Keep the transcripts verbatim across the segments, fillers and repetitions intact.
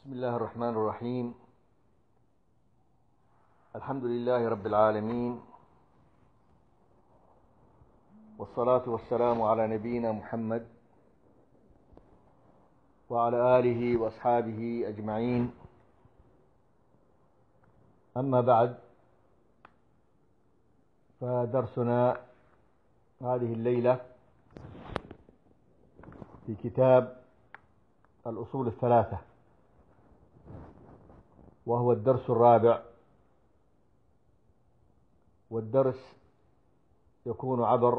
بسم الله الرحمن الرحيم. الحمد لله رب العالمين، والصلاة والسلام على نبينا محمد وعلى آله وأصحابه أجمعين. أما بعد، فدرسنا هذه الليلة في كتاب الأصول الثلاثة، وهو الدرس الرابع، والدرس يكون عبر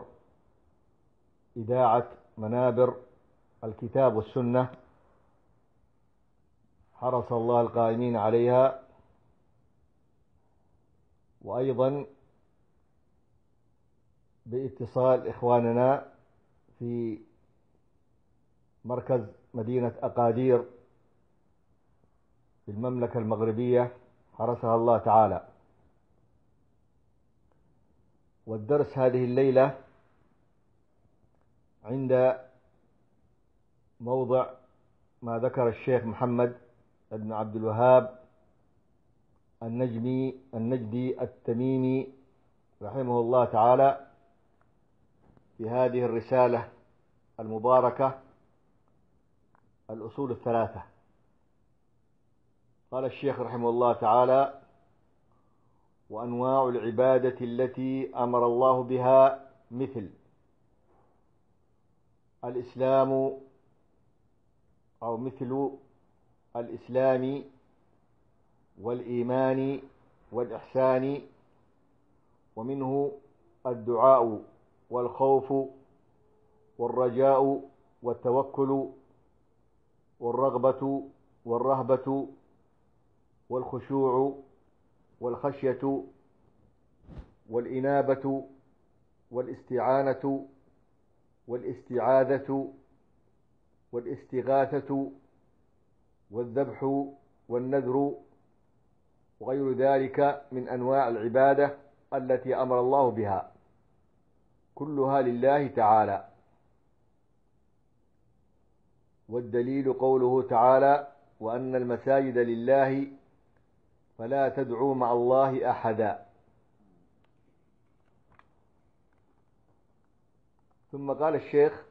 إذاعة منابر الكتاب والسنة، حرص الله القائمين عليها، وأيضا باتصال إخواننا في مركز مدينة أقادير في المملكة المغربية، حرسها الله تعالى. والدرس هذه الليلة عند موضع ما ذكر الشيخ محمد بن عبد الوهاب النجمي النجدي التميمي رحمه الله تعالى في هذه الرسالة المباركة الأصول الثلاثة. قال الشيخ رحمه الله تعالى: وأنواع العبادة التي أمر الله بها مثل الإسلام أو مثل الإسلام والإيمان والإحسان، ومنه الدعاء والخوف والرجاء والتوكل والرغبة والرهبة والخشوع والخشية والإنابة والاستعانة والاستعاذة والاستغاثة والذبح والنذر وغير ذلك من أنواع العبادة التي أمر الله بها، كلها لله تعالى. والدليل قوله تعالى: وأن المساجد لله فلا تدعوا مع الله أحدا. ثم قال الشيخ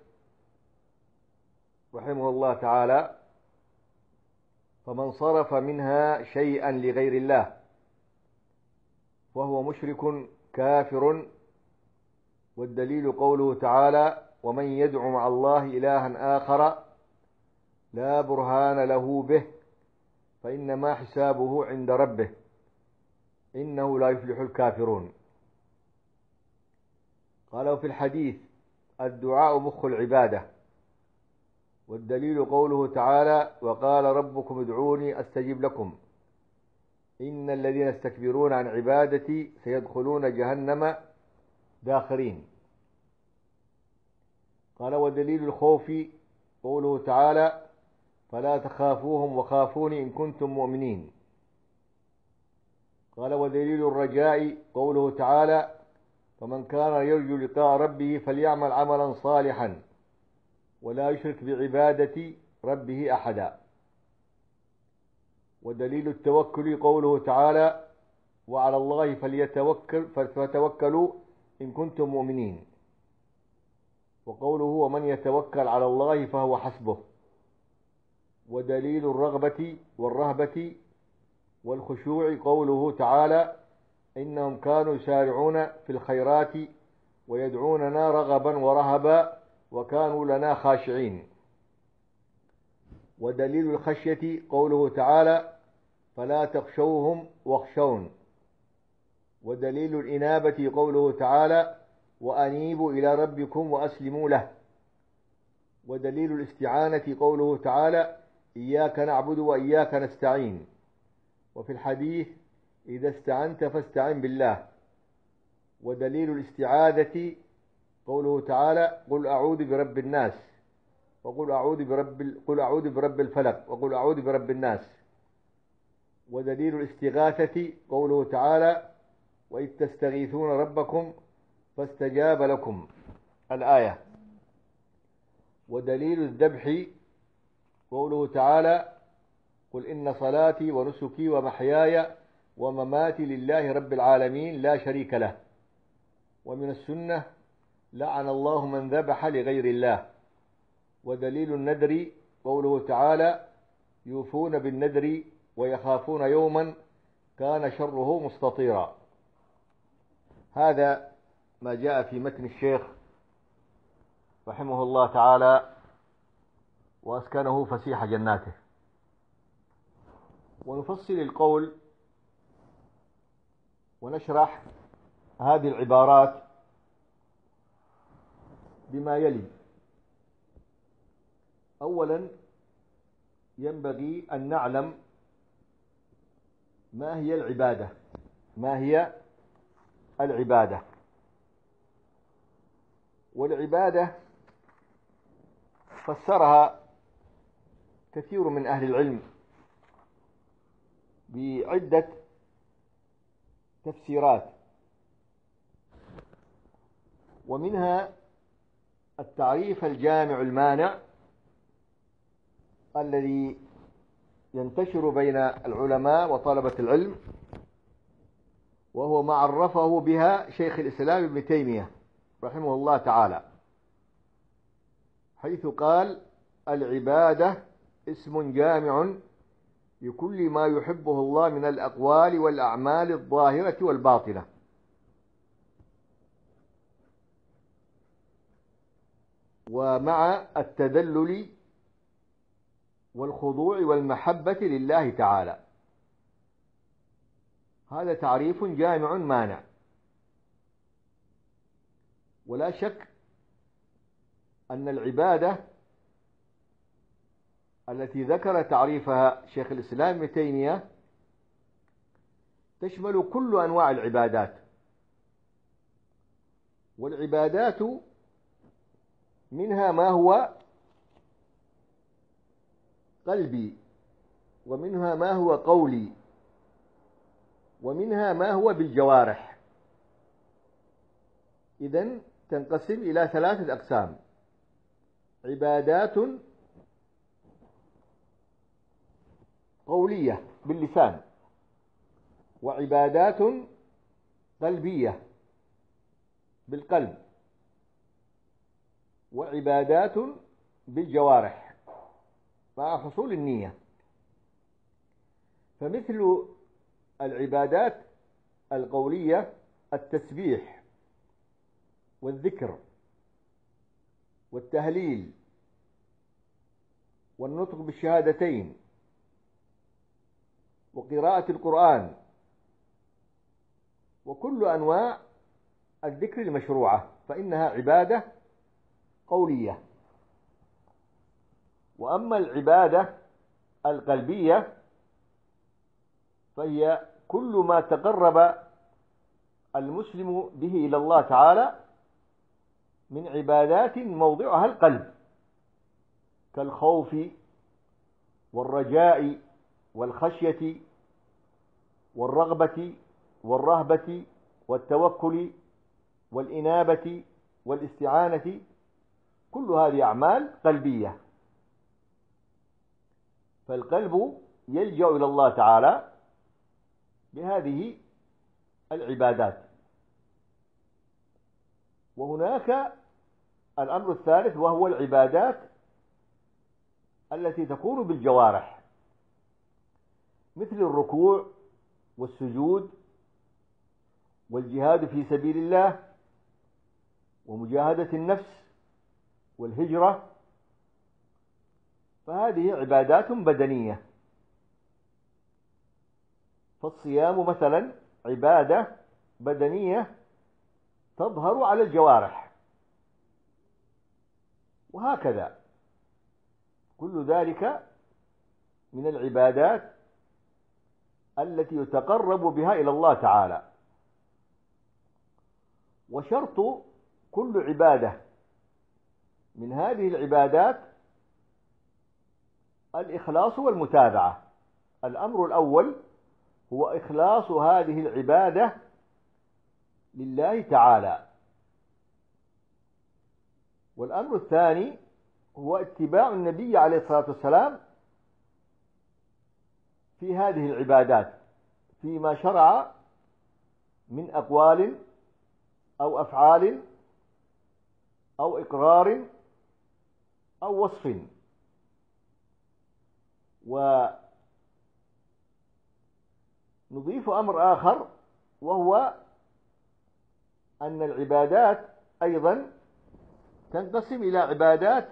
رحمه الله تعالى: فمن صرف منها شيئا لغير الله فهو مشرك كافر. والدليل قوله تعالى: ومن يدع مع الله إلها آخر لا برهان له به فإنما حسابه عند ربه إنه لا يفلح الكافرون. قالوا في الحديث: الدعاء مخ العبادة. والدليل قوله تعالى: وقال ربكم ادعوني أستجب لكم إن الذين يستكبرون عن عبادتي سيدخلون جهنم داخرين. قال: ودليل الخوف قوله تعالى: فلا تخافوهم وخافوني إن كنتم مؤمنين. قال: ودليل الرجاء قوله تعالى: فمن كان يرجو لقاء ربه فليعمل عملا صالحا ولا يشرك بعبادة ربه أحدا. ودليل التوكل قوله تعالى: وعلى الله فليتوكل فتوكلوا إن كنتم مؤمنين. وقوله: ومن يتوكل على الله فهو حسبه. ودليل الرغبة والرهبة والخشوع قوله تعالى: إنهم كانوا يسارعون في الخيرات ويدعوننا رغبا ورهبا وكانوا لنا خاشعين. ودليل الخشية قوله تعالى: فلا تخشوهم واخشون. ودليل الإنابة قوله تعالى: وأنيبوا إلى ربكم وأسلموا له. ودليل الاستعانة قوله تعالى: إياك نعبد وإياك نستعين. وفي الحديث: إذا استعنت فاستعن بالله. ودليل الاستعاذة قوله تعالى: قل أعوذ برب الناس وقل أعوذ برب قل أعوذ برب الفلق وقل أعوذ برب الناس. ودليل الاستغاثة قوله تعالى: وإذ تستغيثون ربكم فاستجاب لكم، الآية. ودليل الذبح قوله تعالى: قل إن صلاتي ونسكي ومحياي ومماتي لله رب العالمين لا شريك له. ومن السنة لعن الله من ذبح لغير الله. ودليل النذر قوله تعالى يوفون بالنذر ويخافون يوما كان شره مستطيرا. هذا ما جاء في متن الشيخ رحمه الله تعالى وأسكنه فسيح جناته. ونفصل القول ونشرح هذه العبارات بما يلي. أولا ينبغي أن نعلم ما هي العبادة. ما هي العبادة؟ والعبادة فسرها كثير من أهل العلم بعدة تفسيرات، ومنها التعريف الجامع المانع الذي ينتشر بين العلماء وطلبة العلم، وهو ما عرفه بها شيخ الإسلام ابن تيمية رحمه الله تعالى، حيث قال العبادة اسم جامع لكل ما يحبه الله من الأقوال والأعمال الظاهرة والباطنة. ومع التذلل والخضوع والمحبة لله تعالى. هذا تعريف جامع مانع. ولا شك أن العبادة التي ذكر تعريفها شيخ الإسلام ابن تيمية تشمل كل أنواع العبادات. والعبادات منها ما هو قلبي، ومنها ما هو قولي، ومنها ما هو بالجوارح. إذن تنقسم إلى ثلاثة أقسام: عبادات قولية باللسان، وعبادات قلبية بالقلب، وعبادات بالجوارح مع حصول النية. فمثل العبادات القولية التسبيح والذكر والتهليل والنطق بالشهادتين وقراءة القرآن وكل أنواع الذكر المشروعة، فإنها عبادة قولية. وأما العبادة القلبية فهي كل ما تقرب المسلم به إلى الله تعالى من عبادات موضعها القلب، كالخوف والرجاء والخشية والرغبة والرهبة والتوكل والإنابة والاستعانة. كل هذه أعمال قلبية. فالقلب يلجأ إلى الله تعالى بهذه العبادات. وهناك الأمر الثالث وهو العبادات التي تكون بالجوارح، مثل الركوع والسجود والجهاد في سبيل الله ومجاهدة النفس والهجرة. فهذه عبادات بدنية. فالصيام مثلا عبادة بدنية تظهر على الجوارح، وهكذا كل ذلك من العبادات التي يتقرب بها إلى الله تعالى. وشرط كل عبادة من هذه العبادات الإخلاص والمتابعة. الأمر الأول هو إخلاص هذه العبادة لله تعالى، والأمر الثاني هو اتباع النبي عليه الصلاة والسلام في هذه العبادات فيما شرع من أقوال أو أفعال أو إقرار أو وصف. ونضيف أمر آخر، وهو أن العبادات أيضا تنقسم إلى عبادات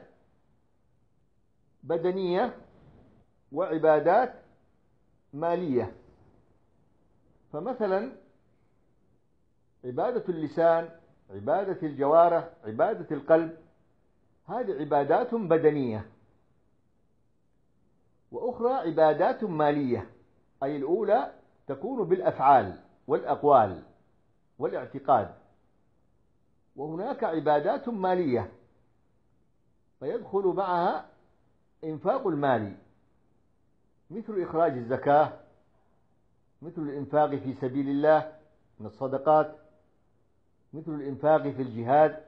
بدنية وعبادات مالية. فمثلا عبادة اللسان، عبادة الجوارح، عبادة القلب، هذه عبادات بدنية. وأخرى عبادات مالية، أي الأولى تكون بالأفعال والأقوال والاعتقاد، وهناك عبادات مالية فيدخل معها إنفاق المال، مثل إخراج الزكاة، مثل الإنفاق في سبيل الله من الصدقات، مثل الإنفاق في الجهاد،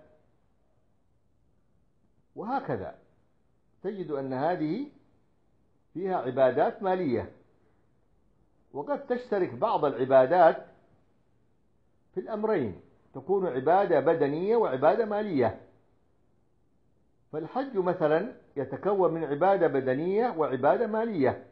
وهكذا تجد أن هذه فيها عبادات مالية. وقد تشترك بعض العبادات في الأمرين، تكون عبادة بدنية وعبادة مالية. فالحج مثلا يتكون من عبادة بدنية وعبادة مالية،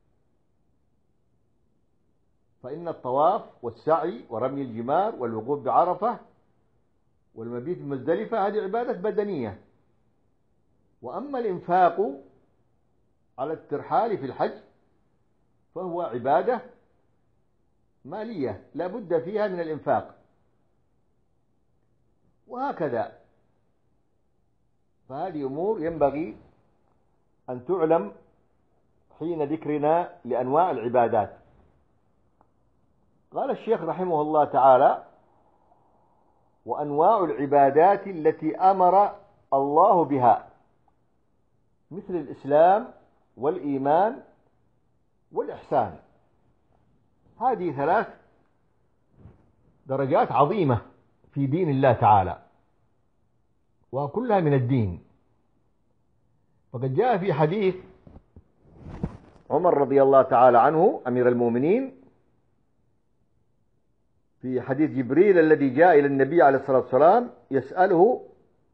فإن الطواف والسعي ورمي الجمار والوقوف بعرفة والمبيت بمزدلفة هذه عبادة بدنية. وأما الإنفاق على الترحال في الحج فهو عبادة مالية لا بد فيها من الإنفاق، وهكذا. فهذه أمور ينبغي أن تعلم حين ذكرنا لأنواع العبادات. قال الشيخ رحمه الله تعالى: وأنواع العبادات التي أمر الله بها مثل الإسلام والإيمان والإحسان. هذه ثلاث درجات عظيمة في دين الله تعالى، وكلها من الدين. وقد جاء في حديث عمر رضي الله تعالى عنه أمير المؤمنين، في حديث جبريل الذي جاء إلى النبي عليه الصلاة والسلام يسأله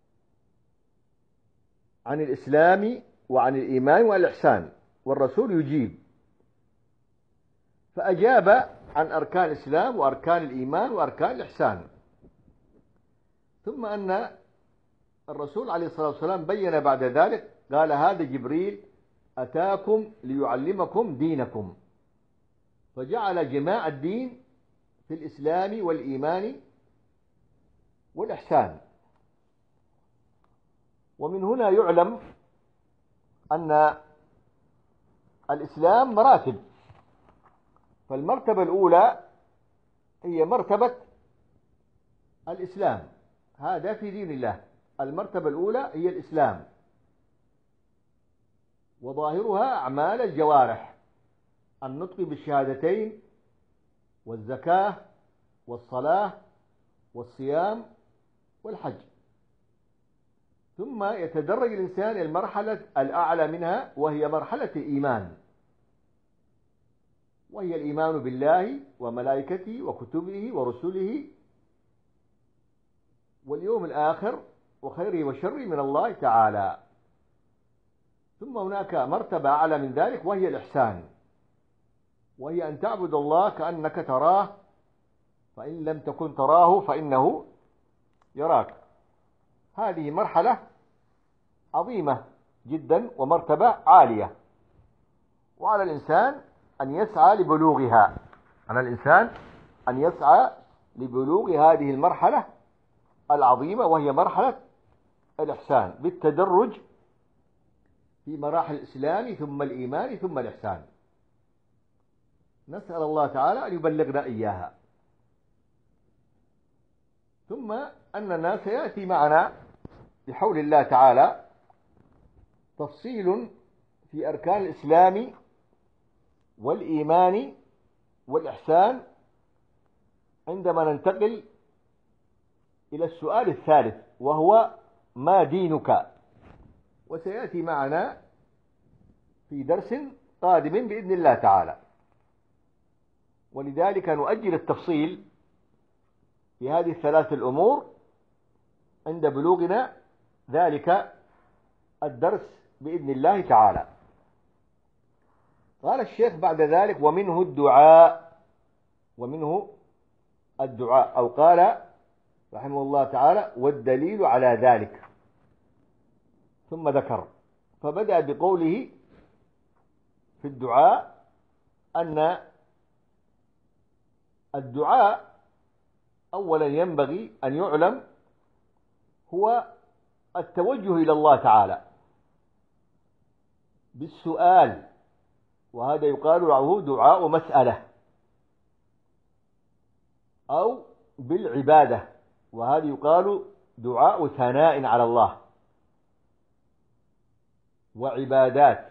عن الإسلام وعن الإيمان والإحسان، والرسول يجيب، فأجاب عن أركان الإسلام وأركان الإيمان وأركان الإحسان. ثم أن الرسول عليه الصلاة والسلام بين بعد ذلك، قال: هذا جبريل أتاكم ليعلمكم دينكم. فجعل جماع الدين في الإسلام والإيمان والإحسان. ومن هنا يعلم أن الإسلام مراتب، فالمرتبة الأولى هي مرتبة الإسلام، هذا في دين الله. المرتبة الأولى هي الإسلام، وظاهرها أعمال الجوارح، النطق بالشهادتين والزكاة والصلاة والصيام والحج. ثم يتدرج الإنسان إلى المرحلة الأعلى منها، وهي مرحلة الإيمان، وهي الإيمان بالله وملائكته وكتبه ورسله واليوم الآخر وخيره وشره من الله تعالى. ثم هناك مرتبة أعلى من ذلك وهي الإحسان، وهي أن تعبد الله كأنك تراه، فإن لم تكن تراه فإنه يراك. هذه مرحلة عظيمة جدا ومرتبة عالية، وعلى الإنسان أن يسعى لبلوغها، على الإنسان أن يسعى لبلوغ هذه المرحلة العظيمة، وهي مرحلة الإحسان، بالتدرج في مراحل الإسلام ثم الإيمان ثم الإحسان. نسأل الله تعالى أن يبلغنا إياها. ثم أننا سيأتي معنا بحول الله تعالى تفصيل في أركان الإسلام والإيمان والإحسان عندما ننتقل إلى السؤال الثالث، وهو ما دينك؟ وسيأتي معنا في درس قادم بإذن الله تعالى. ولذلك نؤجل التفصيل في هذه الثلاث الأمور عند بلوغنا ذلك الدرس بإذن الله تعالى. قال الشيخ بعد ذلك: ومنه الدعاء، ومنه الدعاء، أو قال رحمه الله تعالى: والدليل على ذلك. ثم ذكر، فبدأ بقوله في الدعاء أن الدعاء أولا ينبغي أن يعلم هو التوجه إلى الله تعالى بالسؤال، وهذا يقال له دعاء مسألة، أو بالعبادة، وهذا يقال دعاء ثناء على الله وعبادات.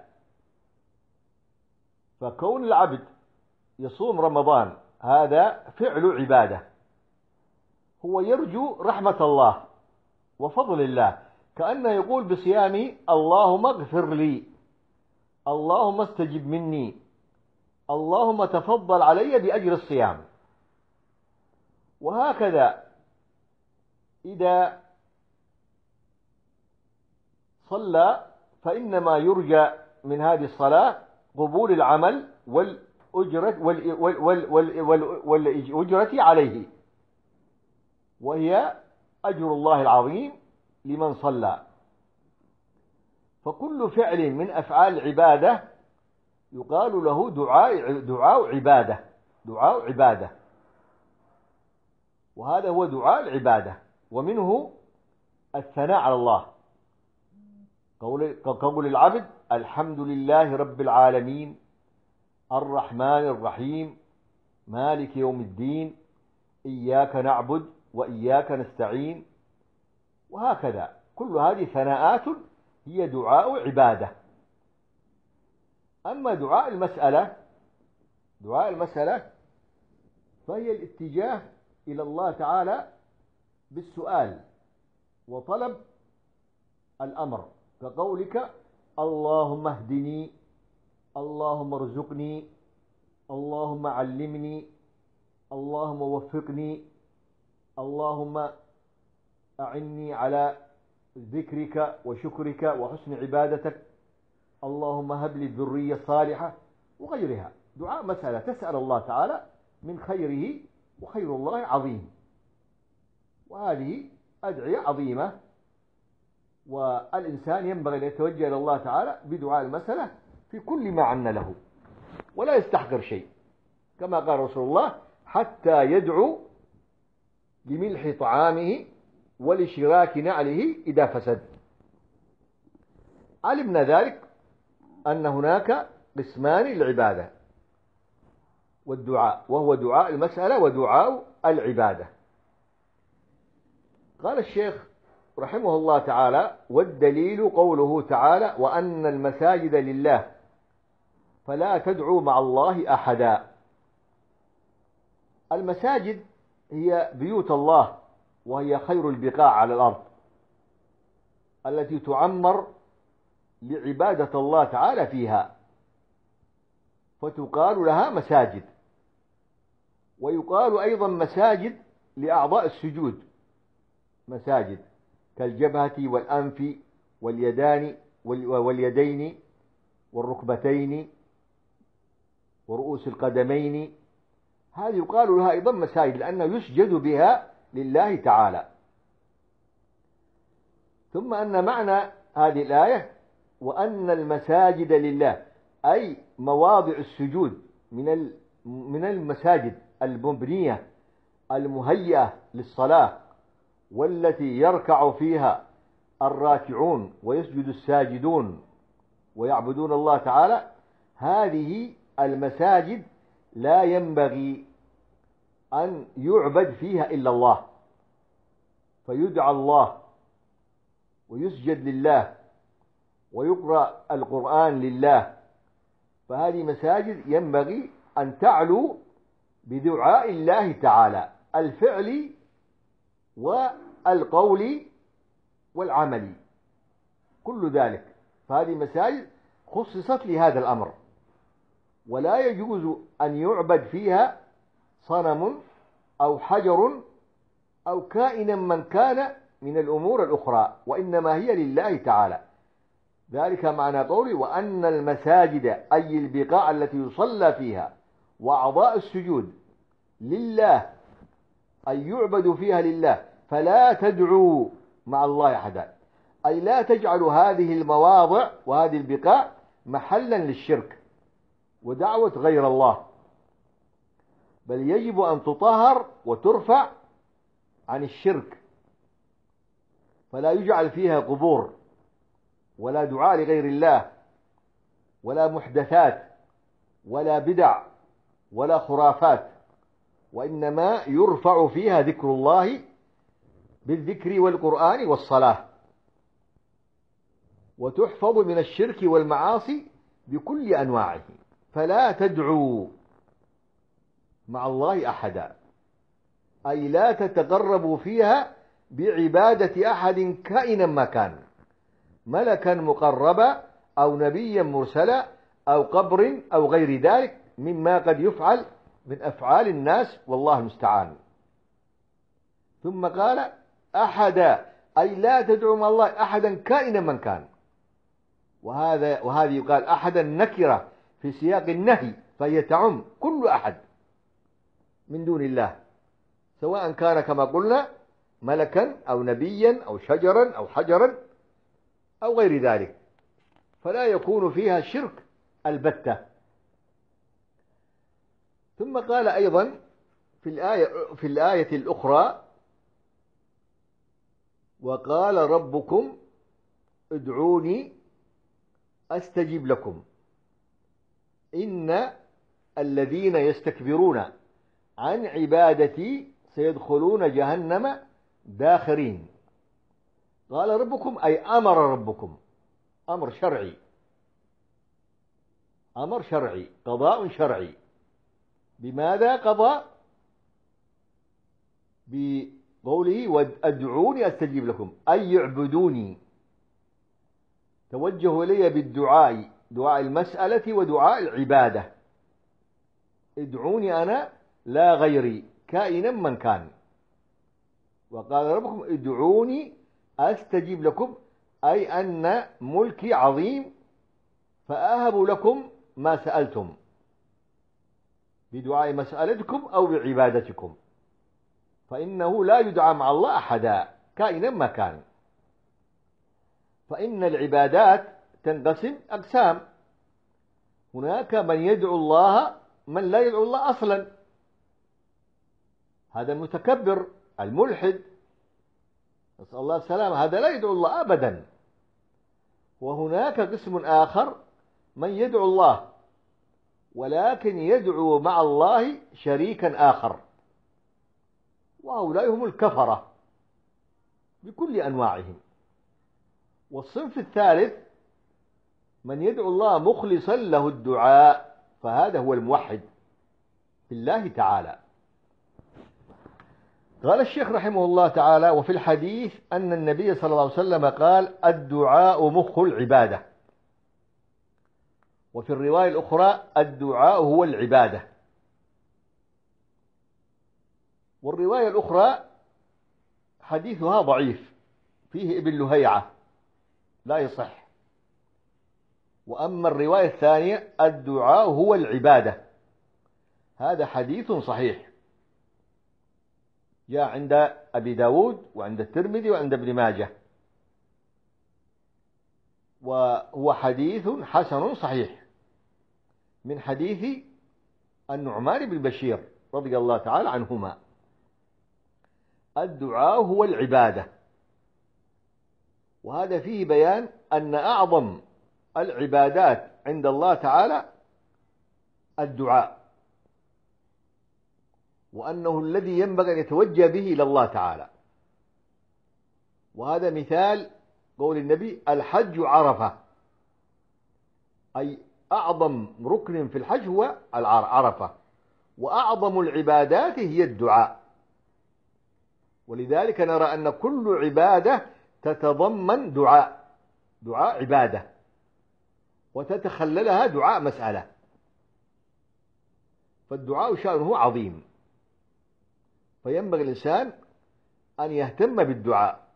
فكون العبد يصوم رمضان هذا فعل عبادة، هو يرجو رحمة الله وفضل الله، كأنه يقول بصيامه: اللهم اغفر لي، اللهم استجب مني، اللهم تفضل علي بأجر الصيام. وهكذا إذا صلى فإنما يرجى من هذه الصلاة قبول العمل والأجرة, والأجرة عليه، وهي أجر الله العظيم لمن صلى. فكل فعل من أفعال العبادة يقال له دعاء دعاء عبادة دعاء عبادة وهذا هو دعاء العبادة. ومنه الثناء على الله، كقول العبد: الحمد لله رب العالمين الرحمن الرحيم مالك يوم الدين إياك نعبد وإياك نستعين. وهكذا كل هذه ثناءات هي دعاء عبادة. أما دعاء المسألة دعاء المسألة فهي الاتجاه إلى الله تعالى بالسؤال وطلب الأمر، كقولك: اللهم اهدني، اللهم ارزقني، اللهم علمني، اللهم وفقني، اللهم أعني على ذكرك وشكرك وحسن عبادتك، اللهم هب لي الذرية الصالحة، وغيرها. دعاء مسألة، تسأل الله تعالى من خيره، وخير الله عظيم. وهذه أدعية عظيمة، والإنسان ينبغي أن يتوجه إلى الله تعالى بدعاء المسألة في كل ما عنا له، ولا يستحقر شيء، كما قال رسول الله: حتى يدعو لملح طعامه ولشراك نعله إذا فسد. علمنا ذلك أن هناك قسمان للعبادة والدعاء، وهو دعاء المسألة ودعاء العبادة. قال الشيخ رحمه الله تعالى: والدليل قوله تعالى: وأن المساجد لله فلا تدعوا مع الله أحدا. المساجد هي بيوت الله، وهي خير البقاع على الأرض التي تعمر لعبادة الله تعالى فيها، فتقال لها مساجد. ويقال أيضا مساجد لأعضاء السجود، مساجد كالجبهة والأنف واليدان واليدين والركبتين ورؤوس القدمين، هذه يقال لها أيضا مساجد، لأنه يسجد بها لله تعالى. ثم أن معنى هذه الآية: وأن المساجد لله، أي مواضع السجود من من المساجد المبنية المهيئة للصلاة، والتي يركع فيها الراكعون ويسجد الساجدون ويعبدون الله تعالى. هذه المساجد لا ينبغي أن يعبد فيها إلا الله، فيدعى الله ويسجد لله ويقرأ القرآن لله. فهذه مساجد ينبغي أن تعلو بدعاء الله تعالى، الفعل والقول والعمل، كل ذلك. فهذه مساجد خصصت لهذا الأمر، ولا يجوز أن يعبد فيها صنم أو حجر أو كائنا من كان من الأمور الأخرى، وإنما هي لله تعالى. ذلك معنى قولي وأن المساجد أي البقاع التي يصلى فيها وأعضاء السجود لله، أي يعبد فيها لله، فلا تدعوا مع الله أحدا، أي لا تجعل هذه المواضع وهذه البقاع محلا للشرك ودعوة غير الله، بل يجب أن تطهر وترفع عن الشرك، فلا يجعل فيها قبور ولا دعاء لغير الله ولا محدثات ولا بدع ولا خرافات، وإنما يرفع فيها ذكر الله بالذكر والقرآن والصلاة، وتحفظ من الشرك والمعاصي بكل أنواعه. فلا تدعوا مع الله أحدا، أي لا تتقربوا فيها بعبادة أحد كائنا ما كان، ملكا مقربا أو نبيا مرسلا أو قبر أو غير ذلك مما قد يفعل من أفعال الناس، والله المستعان. ثم قال أحدا، أي لا تدعوا مع الله أحدا كائنا من كان، وهذا وهذه يقال أحدا نكرة في سياق النهي، فهي تعم كل أحد من دون الله، سواء كان كما قلنا ملكا أو نبيا أو شجرا أو حجرا أو غير ذلك، فلا يكون فيها شرك البتة. ثم قال أيضا في الآية, في الآية الأخرى وقال ربكم ادعوني أستجب لكم إن الذين يستكبرون عن عبادتي سيدخلون جهنم داخرين. قال ربكم أي أمر ربكم، أمر شرعي، أمر شرعي، قضاء شرعي. بماذا قضى؟ بقوله وادعوني أستجيب لكم، أي يعبدوني، توجهوا إلي بالدعاء، دعاء المسألة ودعاء العبادة، ادعوني أنا لا غيري كائنا من كان. وقال ربكم ادعوني أستجيب لكم، أي أن ملكي عظيم فأهب لكم ما سألتم بدعاء مسألتكم أو بعبادتكم، فإنه لا يدعى مع الله أحدا كائنا ما كان. فإن العبادات تنقسم أقسام، هناك من يدعو الله من لا يدعو الله أصلا، هذا المتكبر الملحد نسأل الله السلامة، هذا لا يدعو الله أبدا. وهناك قسم آخر من يدعو الله ولكن يدعو مع الله شريكا آخر، وهؤلاء هم الكفرة بكل أنواعهم. والصنف الثالث من يدعو الله مخلصا له الدعاء، فهذا هو الموحد بالله تعالى. قال الشيخ رحمه الله تعالى وفي الحديث أن النبي صلى الله عليه وسلم قال الدعاء مخ العبادة، وفي الرواية الأخرى الدعاء هو العبادة. والرواية الأخرى حديثها ضعيف فيه ابن لهيعة لا يصح. وأما الرواية الثانية الدعاء هو العبادة، هذا حديث صحيح جاء عند أبي داود وعند الترمذي وعند ابن ماجه، وهو حديث حسن صحيح من حديث النعمان بن بشير رضي الله تعالى عنهما. الدعاء هو العبادة، وهذا فيه بيان أن أعظم العبادات عند الله تعالى الدعاء، وأنه الذي ينبغي أن يتوجه به إلى الله تعالى. وهذا مثال قول النبي الحج عرفة، أي أعظم ركن في الحج هو عرفة، وأعظم العبادات هي الدعاء. ولذلك نرى أن كل عبادة تتضمن دعاء، دعاء عبادة، وتتخللها دعاء مسألة، فالدعاء شأنه عظيم. فينبغي الإنسان أن يهتم بالدعاء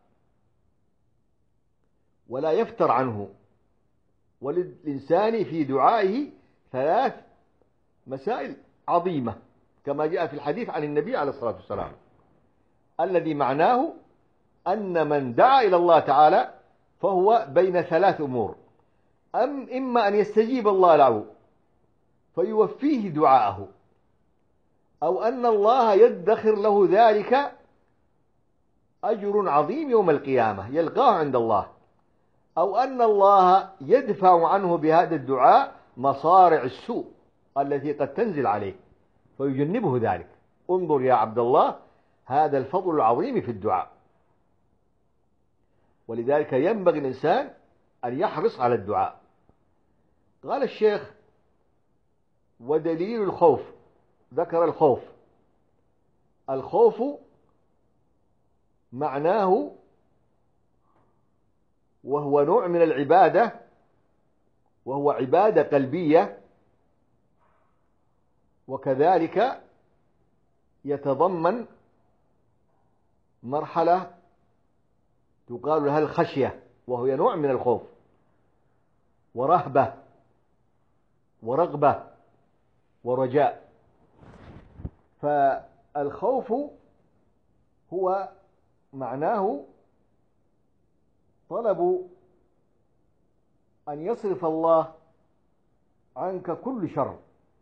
ولا يفتر عنه. وللإنسان في دعائه ثلاث مسائل عظيمة كما جاء في الحديث عن النبي عليه الصلاة والسلام، الذي معناه أن من دعا إلى الله تعالى فهو بين ثلاث أمور: أم إما أن يستجيب الله له فيوفيه دعاءه، أو أن الله يدخر له ذلك أجر عظيم يوم القيامة يلقاه عند الله، أو أن الله يدفع عنه بهذا الدعاء مصارع السوء التي قد تنزل عليه فيجنبه ذلك. انظر يا عبد الله هذا الفضل العظيم في الدعاء. ولذلك ينبغي الإنسان أن يحرص على الدعاء. قال الشيخ: ودليل الخوف، ذكر الخوف. الخوف معناه وهو نوع من العبادة، وهو عبادة قلبية، وكذلك يتضمن مرحلة تقال لها الخشية، وهي نوع من الخوف، ورهبة ورغبة ورجاء. فالخوف هو معناه طلب أن يصرف الله عنك كل شر،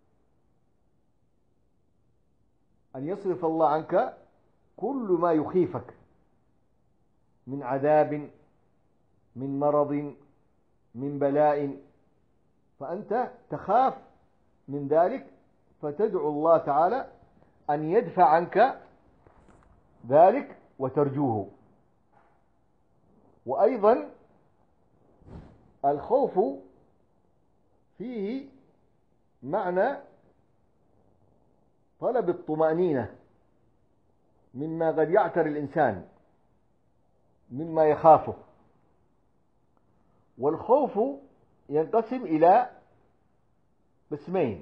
أن يصرف الله عنك كل ما يخيفك من عذاب، من مرض، من بلاء، فأنت تخاف من ذلك فتدعو الله تعالى أن يدفع عنك ذلك وترجوه. وأيضا الخوف فيه معنى طلب الطمأنينة مما قد يعتري الإنسان مما يخافه. والخوف ينقسم إلى قسمين: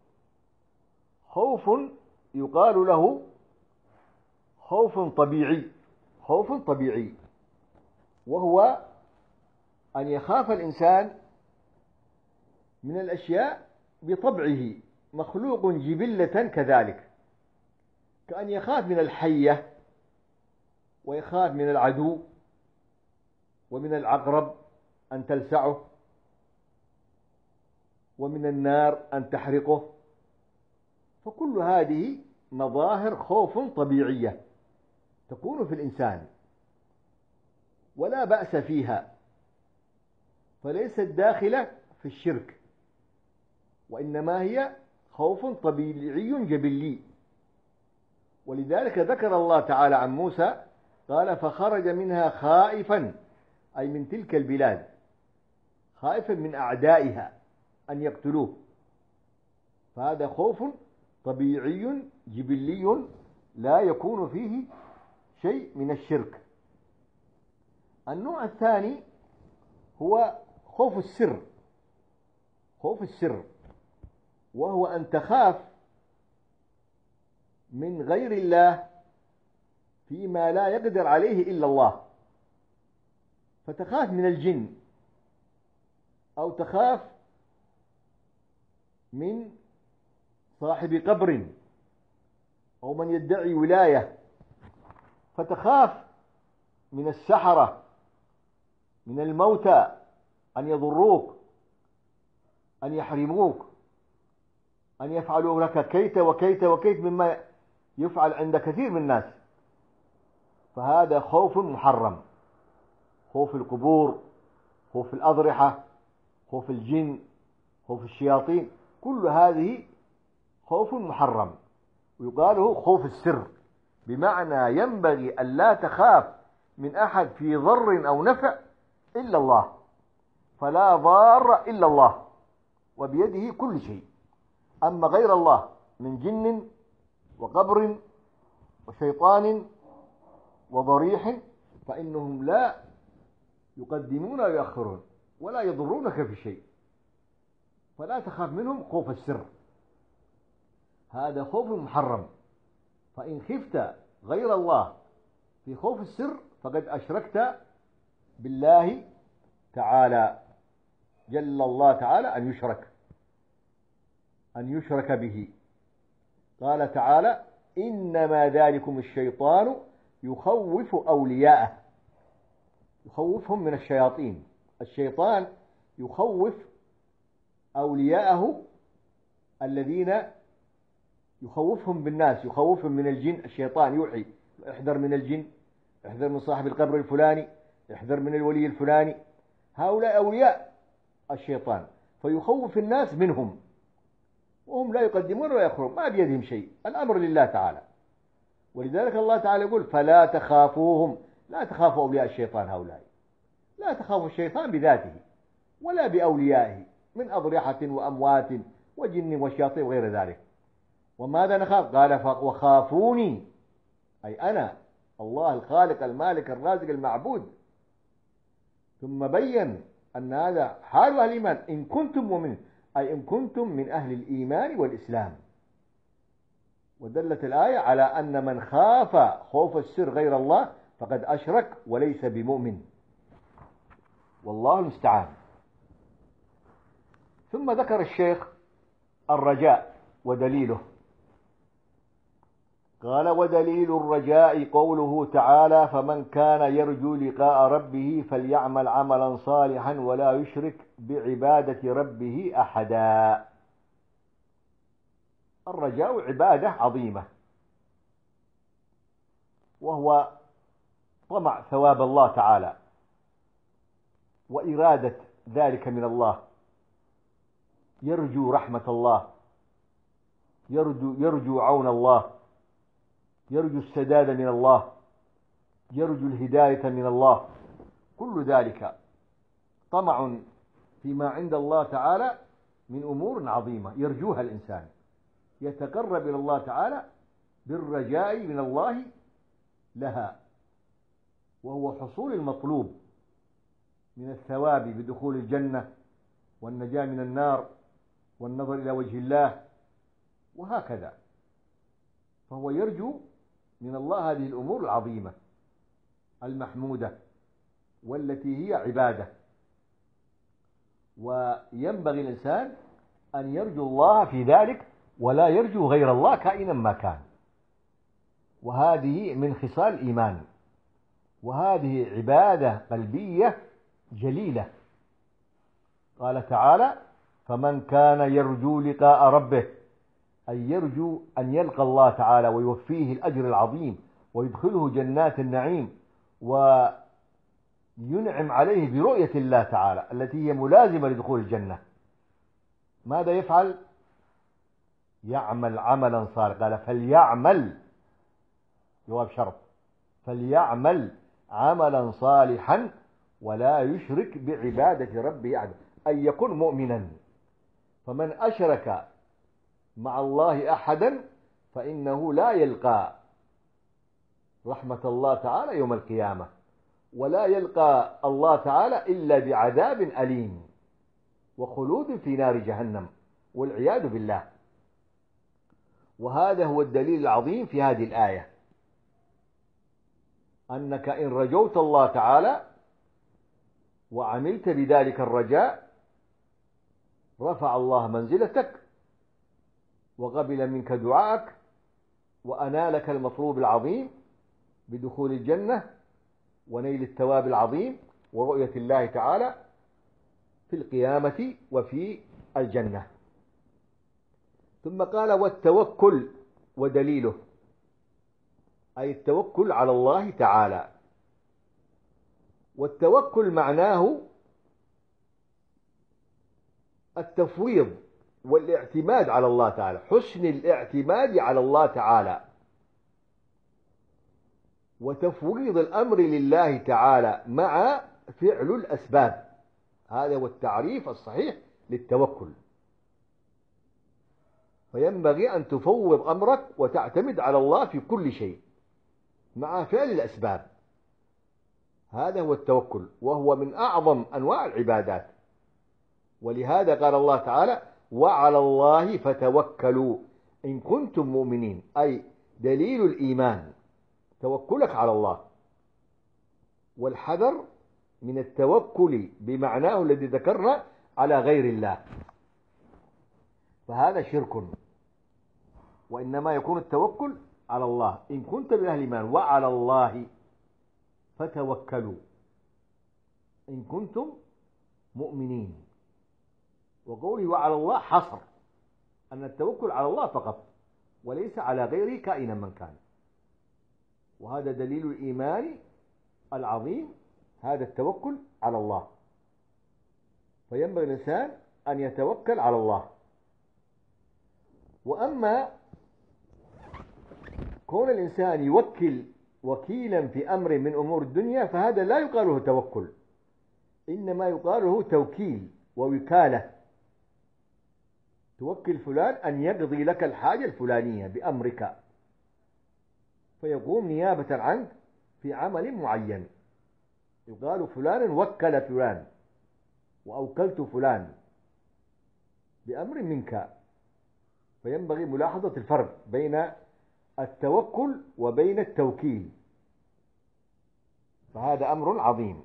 خوف يقال له خوف طبيعي، خوف طبيعي وهو أن يخاف الإنسان من الأشياء بطبعه، مخلوق جبلة كذلك، كأن يخاف من الحية، ويخاف من العدو، ومن العقرب أن تلسعه، ومن النار أن تحرقه. فكل هذه مظاهر خوف طبيعية تكون في الإنسان ولا بأس فيها، فليست داخلة في الشرك، وإنما هي خوف طبيعي جبلي. ولذلك ذكر الله تعالى عن موسى قال: فخرج منها خائفا، أي من تلك البلاد، خائفا من أعدائها أن يقتلوه. فهذا خوف طبيعي جبلي لا يكون فيه شيء من الشرك. النوع الثاني هو خوف السر، خوف السر وهو أن تخاف من غير الله فيما لا يقدر عليه إلا الله، فتخاف من الجن، أو تخاف من صاحب قبر، أو من يدعي ولاية، فتخاف من السحرة، من الموتى أن يضروك، أن يحرموك، أن يفعلوا لك كيت وكيت وكيت مما يفعل عند كثير من الناس. فهذا خوف محرم، خوف القبور، خوف الأضرحة، خوف الجن، خوف الشياطين، كل هذه خوف محرم، ويقال خوف السر، بمعنى ينبغي أن لا تخاف من أحد في ضر أو نفع إلا الله، فلا ضار إلا الله وبيده كل شيء. أما غير الله من جن وقبر وشيطان وضريح فإنهم لا يقدمون ويؤخرون ولا يضرونك في شيء، فلا تخاف منهم خوف السر، هذا خوف محرم. فإن خفت غير الله في خوف السر فقد أشركت بالله تعالى. جل الله تعالى أن يشرك أن يشرك به. قال تعالى: إنما ذلكم الشيطان يخوف أولياءه، يخوفهم من الشياطين. الشيطان يخوف أولياءه الذين يخوفهم بالناس، يخوفهم من الجن. الشيطان يوحي: احذر من الجن، احذر من صاحب القبر الفلاني، احذر من الولي الفلاني. هؤلاء أولياء الشيطان، فيخوف الناس منهم وهم لا يقدمون ولا يأخرون، ما بيدهم شيء، الأمر لله تعالى. ولذلك الله تعالى يقول: فلا تخافوهم. لا تخافوا أولياء الشيطان هؤلاء، لا تخافوا الشيطان بذاته ولا بأوليائه من أضرحة وأموات وجن وشياطين وغير ذلك. وماذا نخاف؟ قال: وخافوني، أي أنا الله الخالق المالك الرازق المعبود. ثم بين أن هذا حال أهل الإيمان إن كنتم مؤمنين، أي إن كنتم من أهل الإيمان والإسلام. ودلت الآية على أن من خاف خوف السر غير الله فقد أشرك وليس بمؤمن، والله المستعان. ثم ذكر الشيخ الرجاء ودليله. قال: ودليل الرجاء قوله تعالى: فمن كان يرجو لقاء ربه فليعمل عملا صالحا ولا يشرك بعبادة ربه أحدا. الرجاء عبادة عظيمة، وهو طمع ثواب الله تعالى وإرادة ذلك من الله، يرجو رحمة الله، يرجو, يرجو عون الله، يرجو السداد من الله، يرجو الهداية من الله. كل ذلك طمع فيما عند الله تعالى من أمور عظيمة يرجوها الإنسان، يتقرب إلى الله تعالى بالرجاء من الله لها، وهو حصول المطلوب من الثواب بدخول الجنة والنجاة من النار والنظر إلى وجه الله وهكذا. فهو يرجو من الله هذه الأمور العظيمة المحمودة والتي هي عبادة. وينبغي الإنسان أن يرجو الله في ذلك ولا يرجو غير الله كائنا ما كان. وهذه من خصال الإيمان، وهذه عبادة قلبية جليلة. قال تعالى: فمن كان يرجو لقاء ربه، أي يرجو أن يلقى الله تعالى ويوفيه الأجر العظيم ويدخله جنات النعيم وينعم عليه برؤية الله تعالى التي هي ملازمة لدخول الجنة. ماذا يفعل؟ يعمل عملا صالحا. قال: فليعمل، جواب شرط، فليعمل عملا صالحا ولا يشرك بعبادة ربه أحدا، أن يكون مؤمنا. فمن أشرك مع الله أحدا فإنه لا يلقى رحمة الله تعالى يوم القيامة، ولا يلقى الله تعالى إلا بعذاب أليم وخلود في نار جهنم والعياذ بالله. وهذا هو الدليل العظيم في هذه الآية، أنك إن رجوت الله تعالى وعملت بذلك الرجاء رفع الله منزلتك وقبل منك دعاءك وأنالك المطلوب العظيم بدخول الجنة ونيل الثواب العظيم ورؤية الله تعالى في القيامة وفي الجنة. ثم قال: والتوكل ودليله، أي التوكل على الله تعالى. والتوكل معناه التفويض والاعتماد على الله تعالى، حسن الاعتماد على الله تعالى وتفويض الأمر لله تعالى مع فعل الأسباب. هذا هو التعريف الصحيح للتوكل. فينبغي أن تفوض أمرك وتعتمد على الله في كل شيء مع فعل الأسباب. هذا هو التوكل، وهو من أعظم أنواع العبادات. ولهذا قال الله تعالى: وعلى الله فتوكلوا إن كنتم مؤمنين، أي دليل الإيمان توكلك على الله، والحذر من التوكل بمعناه الذي ذكرنا على غير الله، فهذا شرك. وإنما يكون التوكل على الله إن كنت من أهل الإيمان، وعلى الله فتوكلوا إن كنتم مؤمنين. وقوله وعلى الله حصر أن التوكل على الله فقط وليس على غيره كائنا من كان، وهذا دليل الإيمان العظيم، هذا التوكل على الله. فينبغي الإنسان أن يتوكل على الله. وأما كون الإنسان يوكل وكيلا في أمر من أمور الدنيا فهذا لا يقال له توكل، إنما يقال له توكيل ووكالة. توكل فلان أن يقضي لك الحاجة الفلانية بأمرك، فيقوم نيابة عنك في عمل معين، يقال فلان وكل فلان وأوكلت فلان بأمر منك. فينبغي ملاحظة الفرق بين التوكل وبين التوكيل، فهذا أمر عظيم.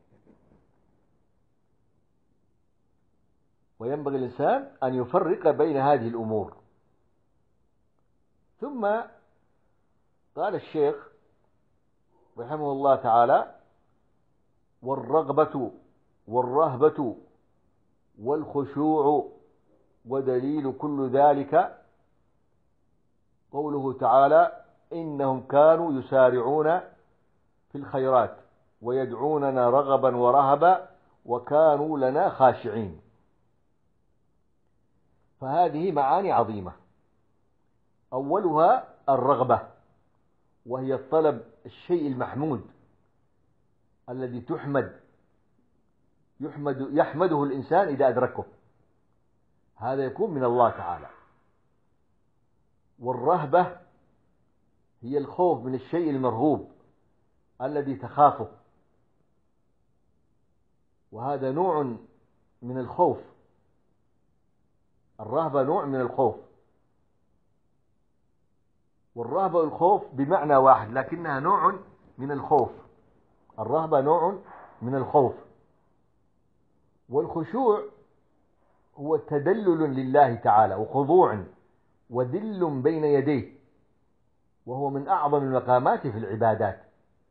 وينبغي الإنسان أن يفرق بين هذه الأمور. ثم قال الشيخ رحمه الله تعالى: والرغبة والرهبة والخشوع، ودليل كل ذلك قوله تعالى: إنهم كانوا يسارعون في الخيرات ويدعوننا رغبا ورهبا وكانوا لنا خاشعين. فهذه معاني عظيمة. أولها الرغبة، وهي الطلب الشيء المحمود الذي تحمد يحمد يحمده الإنسان إذا أدركه، هذا يكون من الله تعالى. والرهبة هي الخوف من الشيء المرهوب الذي تخافه، وهذا نوع من الخوف. الرهبة نوع من الخوف، والرهبة والخوف بمعنى واحد لكنها نوع من الخوف. الرهبة نوع من الخوف. والخشوع هو تدلل لله تعالى وخضوع وذل بين يديه، وهو من أعظم المقامات في العبادات.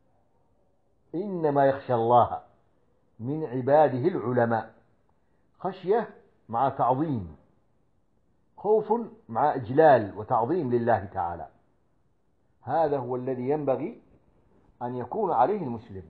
إنما يخشى الله من عباده العلماء. خشية مع تعظيم، خوف مع إجلال وتعظيم لله تعالى. هذا هو الذي ينبغي أن يكون عليه المسلم،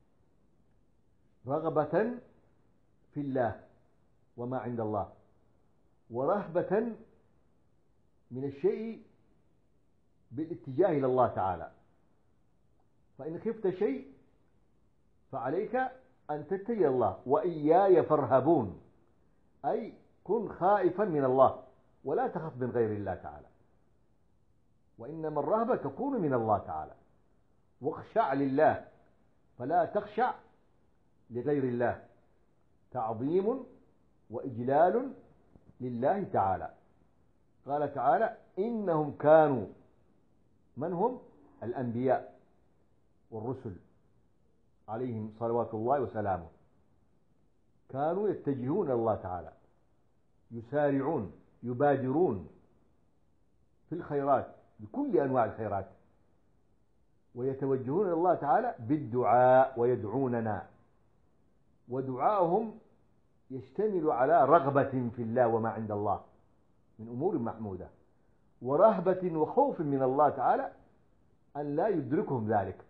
رغبة في الله وما عند الله، ورهبة من الشيء بالاتجاه إلى الله تعالى. فإن خفت شيء فعليك أن تتقي الله. وإياي فارهبون، أي كن خائفا من الله ولا تخف من غير الله تعالى. وإنما الرهبة تكون من الله تعالى. واخشع لله فلا تخشع لغير الله، تعظيم وإجلال لله تعالى. قال تعالى: إنهم كانوا، من هم؟ الأنبياء والرسل عليهم صلوات الله وسلامه، كانوا يتجهون الله تعالى، يسارعون يبادرون في الخيرات بكل أنواع الخيرات، ويتوجهون إلى الله تعالى بالدعاء ويدعوننا. ودعاءهم يشتمل على رغبة في الله وما عند الله من أمور محمودة، ورهبة وخوف من الله تعالى أن لا يدركهم ذلك،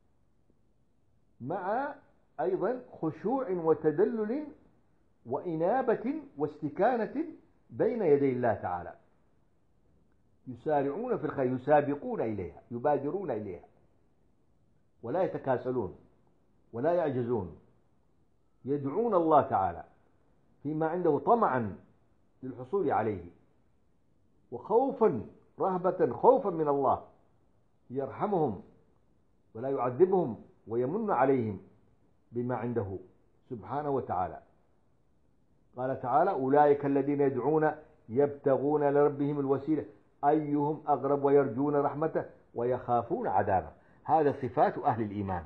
مع أيضا خشوع وتدلل وإنابة واستكانة بين يدي الله تعالى. يسارعون في الخير، يسابقون إليها، يبادرون إليها، ولا يتكاسلون ولا يعجزون. يدعون الله تعالى فيما عنده طمعا للحصول عليه، وخوفا رهبة خوفا من الله يرحمهم ولا يعذبهم ويمن عليهم بما عنده سبحانه وتعالى. قال تعالى: أولئك الذين يدعون يبتغون لربهم الوسيلة أيهم أقرب ويرجون رحمته ويخافون عذابه. هذا صفات أهل الإيمان.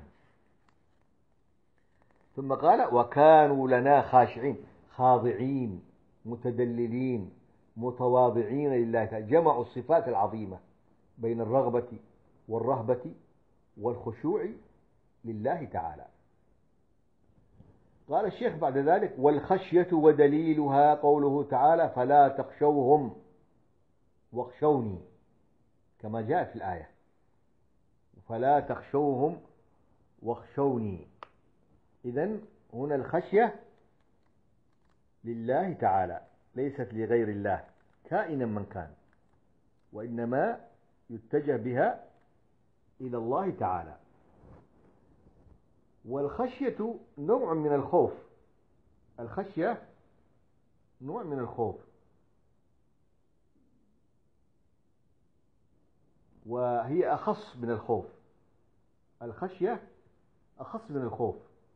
ثم قال وكانوا لنا خاشعين، خاضعين متدللين متواضعين لله تعالى. جمعوا الصفات العظيمة بين الرغبة والرهبة والخشوع لله تعالى. قال الشيخ بعد ذلك والخشية ودليلها قوله تعالى فلا تخشوهم واخشوني، كما جاء في الآية فلا تخشوهم واخشوني. إذن هنا الخشية لله تعالى ليست لغير الله كائنا من كان، وإنما يتجه بها إلى الله تعالى. والخشية نوع من الخوف، الخشية نوع من الخوف، وهي أخص من الخوف. الخشية أخص من الخوف،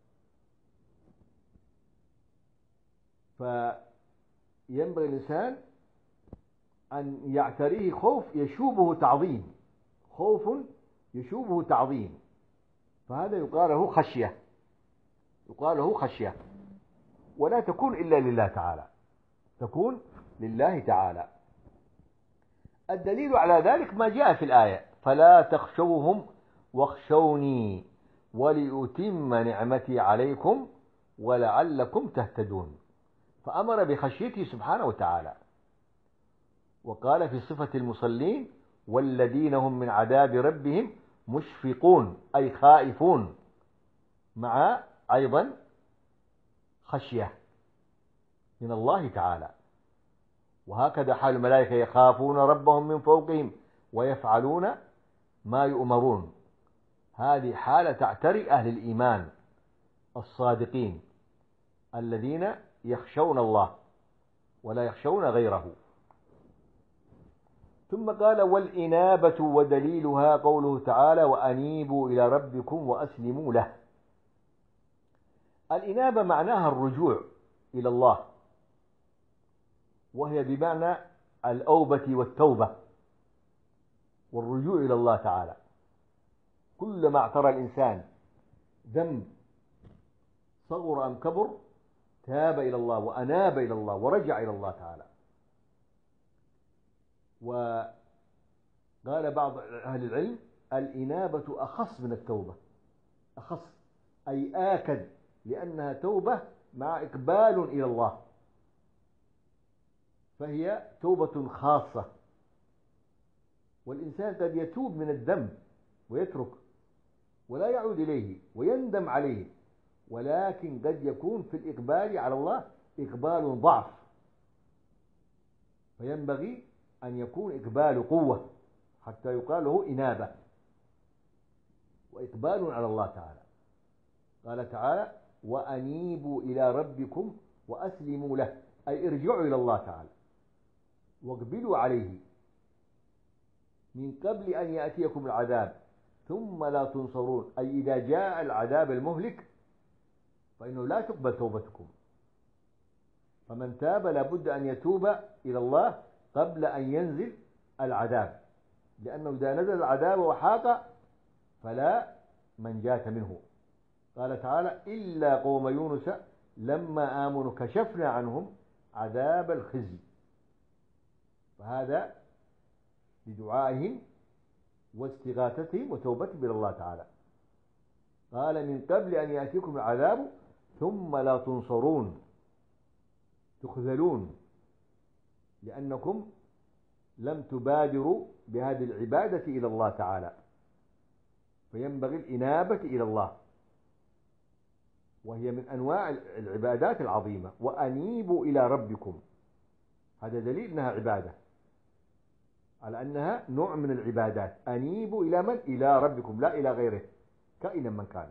فينبغي الإنسان أن يعتريه خوف يشوبه تعظيم، خوف يشوبه تعظيم، فهذا يقال له خشية، يقال له خشية، ولا تكون إلا لله تعالى، تكون لله تعالى. الدليل على ذلك ما جاء في الآية فلا تخشوهم واخشوني ولأتم نعمتي عليكم ولعلكم تهتدون، فأمر بخشيته سبحانه وتعالى. وقال في صفة المصلين والذين هم من عذاب ربهم مشفقون، أي خائفون، مع أيضا خشية من الله تعالى. وهكذا حال الملائكة يخافون ربهم من فوقهم ويفعلون ما يؤمرون. هذه حالة تعتري أهل الإيمان الصادقين الذين يخشون الله ولا يخشون غيره. ثم قال والإنابة ودليلها قوله تعالى وأنيبوا إلى ربكم وأسلموا له. الإنابة معناها الرجوع إلى الله، وهي بمعنى الأوبة والتوبة والرجوع إلى الله تعالى. كلما اعترى الإنسان ذنب صغر أم كبر تاب إلى الله وأناب إلى الله ورجع إلى الله تعالى. وقال بعض أهل العلم الإنابة أخص من التوبة، أخص أي آكد، لأنها توبة مع إقبال إلى الله، فهي توبة خاصة. والإنسان قد يتوب من الذنب ويترك ولا يعود إليه ويندم عليه، ولكن قد يكون في الإقبال على الله إقبال ضعف، فينبغي أن يكون إقبال قوة حتى يقال له إنابة وإقبال على الله تعالى. قال تعالى وأنيبوا إلى ربكم وأسلموا له، أي ارجعوا إلى الله تعالى واقبلوا عليه من قبل أن يأتيكم العذاب ثم لا تنصرون، أي إذا جاء العذاب المهلك فإنه لا تقبل توبتكم. فمن تاب لابد أن يتوب إلى الله قبل أن ينزل العذاب، لأنه إذا نزل العذاب وحاق فلا منجاة منه. قال تعالى إلا قوم يونس لما آمنوا كشفنا عنهم عذاب الخزي، فهذا بدعائهم واستغاثتهم وتوبتهم إلى الله تعالى. قال من قبل أن يأتيكم العذاب ثم لا تنصرون، تخذلون لأنكم لم تبادروا بهذه العبادة إلى الله تعالى، فينبغي الإنابة إلى الله، وهي من أنواع العبادات العظيمة. وأنيبوا إلى ربكم، هذا دليل أنها عبادة، على أنها نوع من العبادات. أنيبوا إلى من؟ إلى ربكم، لا إلى غيره كائنا من كان.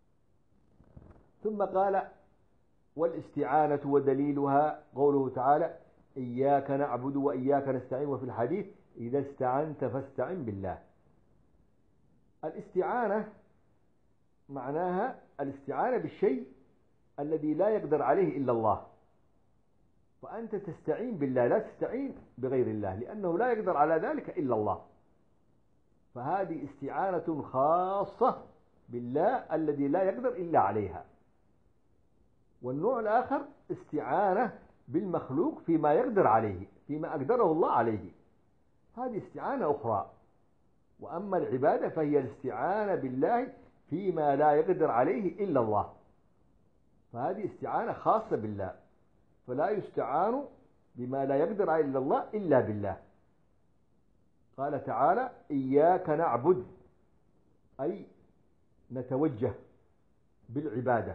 ثم قال والاستعانة ودليلها قوله تعالى إياك نعبد وإياك نستعين، وفي الحديث إذا استعنت فاستعن بالله. الاستعانة معناها الاستعانة بالشيء الذي لا يقدر عليه إلا الله، فأنت تستعين بالله لا تستعين بغير الله، لأنه لا يقدر على ذلك إلا الله. فهذه استعانة خاصة بالله الذي لا يقدر إلا عليها. والنوع الآخر استعانة بالمخلوق فيما يقدر عليه، فيما أقدره الله عليه، هذه استعانة أخرى. وأما العبادة فهي الاستعانة بالله فيما لا يقدر عليه إلا الله، فهذه استعانة خاصة بالله، فلا يستعان بما لا يقدر عليه إلا الله إلا بالله. قال تعالى: إياك نعبد، أي نتوجه بالعبادة،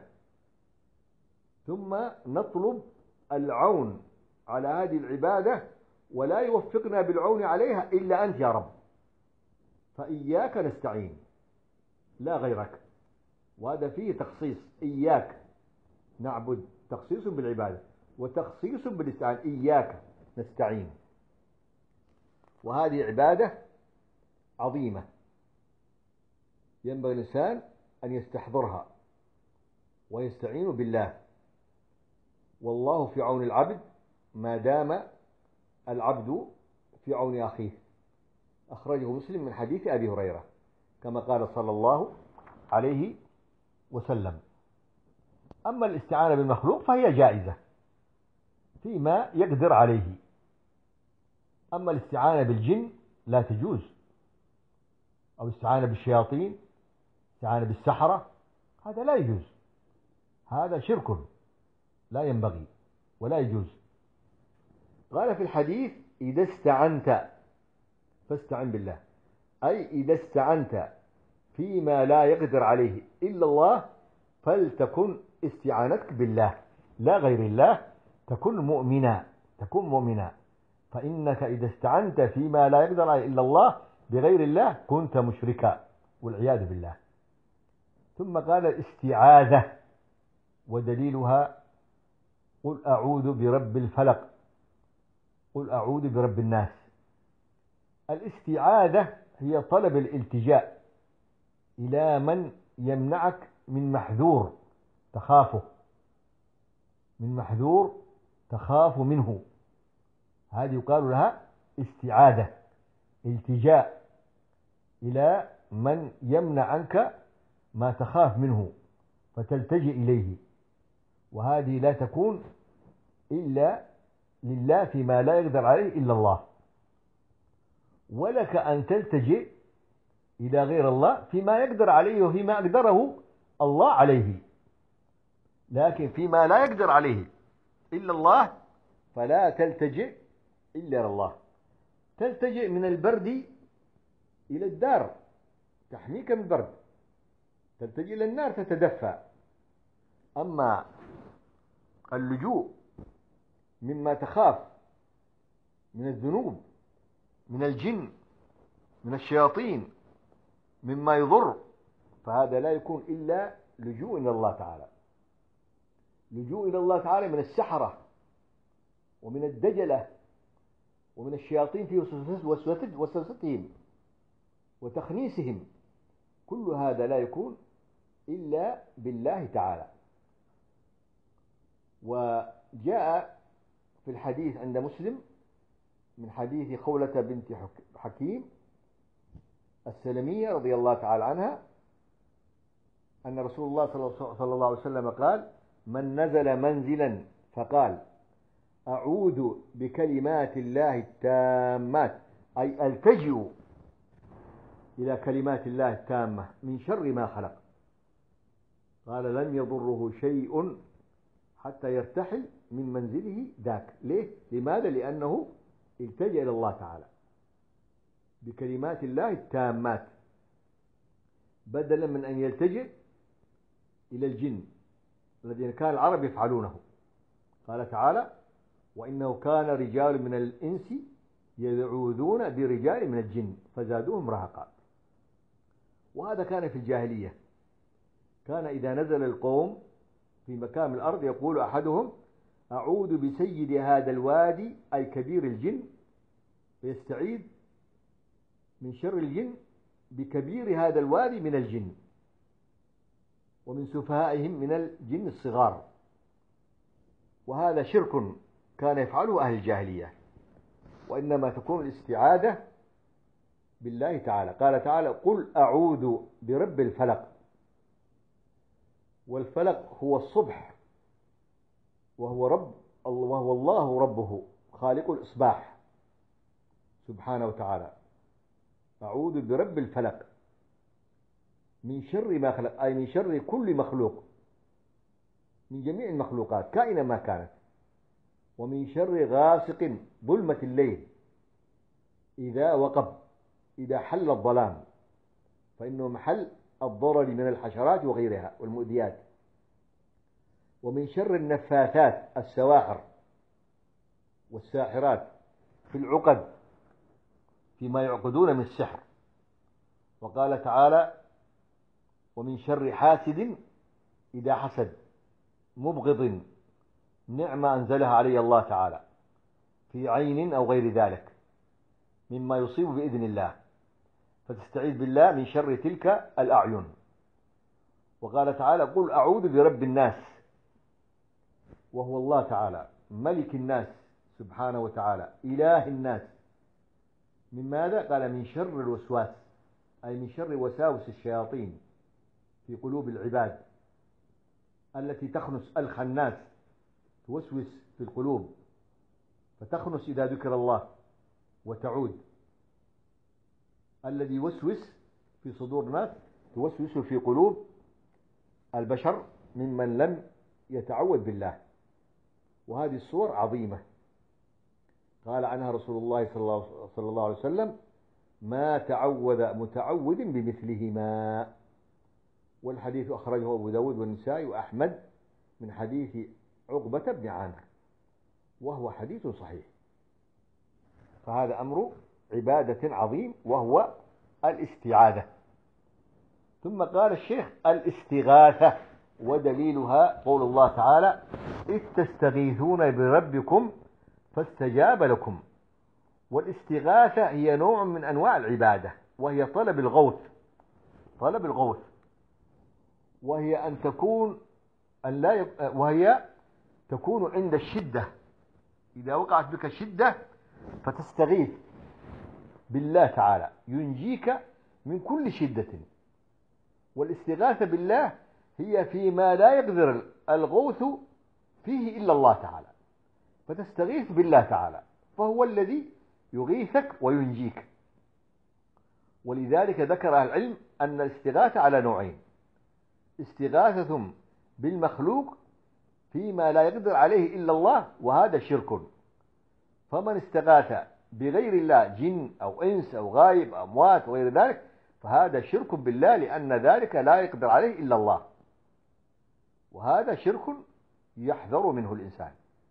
ثم نطلب العون على هذه العبادة، ولا يوفقنا بالعون عليها إلا أنت يا رب، فإياك نستعين لا غيرك. وهذا فيه تخصيص، إياك نعبد تخصيص بالعبادة وتخصيص بالاستعانة، إياك نستعين. وهذه عبادة عظيمة ينبغي الإنسان أن يستحضرها ويستعين بالله. والله في عون العبد ما دام العبد في عون أخيه، أخرجه مسلم من حديث أبي هريرة كما قال صلى الله عليه وسلم. أما الاستعانة بالمخلوق فهي جائزة فيما يقدر عليه، أما الاستعانة بالجن لا تجوز، أو الاستعانة بالشياطين، الاستعانة بالسحرة، هذا لا يجوز، هذا شرك لا ينبغي ولا يجوز. قال في الحديث: إذا استعنت فاستعن بالله، أي إذا استعنت فيما لا يقدر عليه إلا الله فلتكن استعانتك بالله لا غير الله، تكن مؤمنا، تكن مؤمنا، فإنك إذا استعنت فيما لا يقدر عليه إلا الله بغير الله كنت مشركا والعياذ بالله. ثم قال: الاستعاذة ودليلها: قل أعوذ برب الفلق، قل أعوذ برب الناس. الاستعاذة هي طلب الالتجاء إلى من يمنعك من محذور تخافه، من محذور تخاف منه، هذه يقال لها استعاذة، التجاء إلى من يمنع عنك ما تخاف منه فتلتجئ إليه، وهذه لا تكون إلا لله فيما لا يقدر عليه إلا الله. ولك أن تلتجئ إلى غير الله فيما يقدر عليه وفيما أقدره الله عليه، لكن فيما لا يقدر عليه إلا الله فلا تلتجئ إلا إلى الله. تلتجئ من البرد إلى الدار تحميك من البرد، تلتجئ إلى النار تتدفى. أما اللجوء مما تخاف من الذنوب، من الجن، من الشياطين، مما يضر، فهذا لا يكون إلا لجوء إلى الله تعالى، لجوء إلى الله تعالى من السحرة ومن الدجلة ومن الشياطين في وسوستهم وتخنيسهم، كل هذا لا يكون إلا بالله تعالى. وجاء في الحديث عند مسلم من حديث خولة بنت حكيم السلمية رضي الله تعالى عنها أن رسول الله صلى الله عليه وسلم قال: من نزل منزلا فقال أعوذ بكلمات الله التامات، أي ألتجئ إلى كلمات الله التامة من شر ما خلق، قال لم يضره شيء حتى يرتحل من منزله ذاك. ليه؟ لماذا؟ لأنه التجأ إلى الله تعالى بكلمات الله التامات بدلا من أن يلتجئ إلى الجن الذين كان العرب يفعلونه. قال تعالى: وإنه كان رجال من الإنس يعوذون برجال من الجن فزادوهم رهقا. وهذا كان في الجاهلية، كان إذا نزل القوم في مكان من الأرض يقول أحدهم أعوذ بسيد هذا الوادي، أي كبير الجن، فيستعيذ من شر الجن بكبير هذا الوادي من الجن ومن سفهائهم من الجن الصغار. وهذا شرك كان يفعله أهل الجاهلية، وإنما تكون الاستعاذة بالله تعالى. قال تعالى قل أعوذ برب الفلق، والفلق هو الصبح، وهو رب وهو الله ربه خالق الإصباح سبحانه وتعالى. أعوذ برب الفلق من شر ما خلق، أي من شر كل مخلوق، من جميع المخلوقات كائنا ما كانت، ومن شر غاسق ظلمة الليل إذا وقب، إذا حل الظلام، فإنه محل الضرر من الحشرات وغيرها والمؤذيات. ومن شر النفاثات السواحر والساحرات في العقد، فيما يعقدون من السحر. وقال تعالى ومن شر حاسد إذا حسد مبغض نعمة أنزلها علي الله تعالى في عين أو غير ذلك مما يصيب بإذن الله، فتستعيذ بالله من شر تلك الأعين. وقال تعالى قل أعوذ برب الناس، وهو الله تعالى ملك الناس سبحانه وتعالى إله الناس. من ماذا؟ قال من شر الوسواس، أي من شر وساوس الشياطين في قلوب العباد التي تخنس الخناس، توسوس في القلوب فتخنس إذا ذكر الله وتعود. الذي يوسوس في صدور الناس توسوس في قلوب البشر ممن لم يتعوذ بالله. وهذه الصور عظيمة قال عنها رسول الله صلى الله عليه وسلم ما تعوذ متعوذ بمثلهما. والحديث أخرجه أبو داود والنسائي وأحمد من حديث عقبة بن عامر، وهو حديث صحيح. فهذا أمر عبادة عظيم وهو الاستعاذة. ثم قال الشيخ الاستغاثة، ودليلها قول الله تعالى إذ تستغيثون بربكم فاستجاب لكم. والاستغاثة هي نوع من أنواع العبادة، وهي طلب الغوث، طلب الغوث، وهي أن تكون أن لا يب... وهي تكون عند الشدة، إذا وقعت بك شدة فتستغيث بالله تعالى ينجيك من كل شدة. والاستغاثة بالله هي فيما لا يقدر الغوث فيه إلا الله تعالى، فتستغيث بالله تعالى فهو الذي يغيثك وينجيك. ولذلك ذكر أهل العلم أن الاستغاثة على نوعين: استغاثة بالمخلوق فيما لا يقدر عليه إلا الله، وهذا شرك. فمن استغاث بغير الله جن أو إنس أو غايب أو أموات وغير ذلك فهذا شرك بالله، لأن ذلك لا يقدر عليه إلا الله، وهذا شرك يحذر منه الإنسان.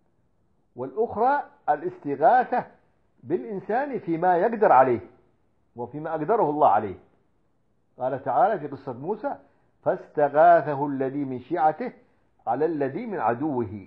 والأخرى الاستغاثة بالإنسان فيما يقدر عليه وفيما أقدره الله عليه. قال تعالى في قصة موسى فاستغاثه الذي من شيعته على الذي من عدوه.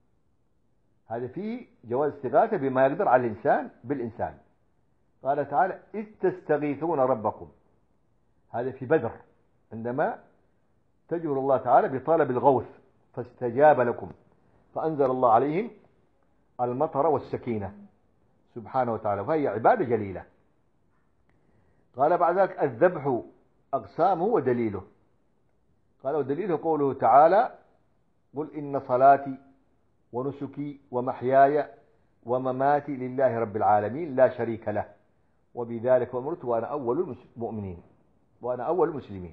هذا فيه جواز استغاثة بما يقدر على الإنسان بالإنسان. قال تعالى إذ تستغيثون ربكم، هذا في بدر عندما تجر الله تعالى بطلب الغوث فاستجاب لكم فأنزل الله عليهم المطر والسكينة سبحانه وتعالى، فهي عبادة جليلة. قال بعد ذلك الذبح أقسامه ودليله. قال ودليله قوله تعالى قل إن صلاتي ونسكي ومحياي ومماتي لله رب العالمين لا شريك له وبذلك أمرت وأنا أول المؤمنين وأنا أول المسلمين.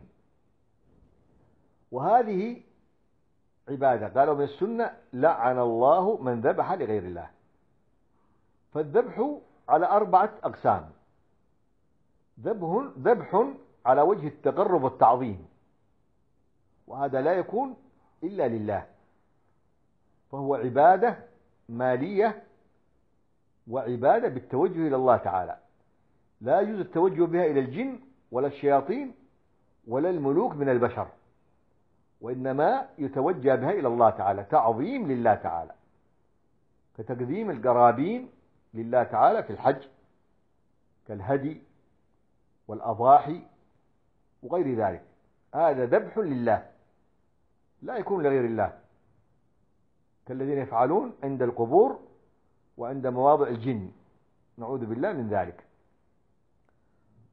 وهذه عبادة. قالوا من السنة لعن الله من ذبح لغير الله. فالذبح على أربعة أقسام: ذبح ذبح على وجه التقرب والتعظيم، وهذا لا يكون إلا لله، فهو عبادة مالية وعبادة بالتوجه إلى الله تعالى، لا يجوز التوجه بها إلى الجن ولا الشياطين ولا الملوك من البشر، وإنما يتوجه بها إلى الله تعالى تعظيم لله تعالى، كتقديم القرابين لله تعالى في الحج كالهدي والأضاحي وغير ذلك. هذا ذبح لله لا يكون لغير الله، كالذين يفعلون عند القبور وعند مواضع الجن، نعوذ بالله من ذلك.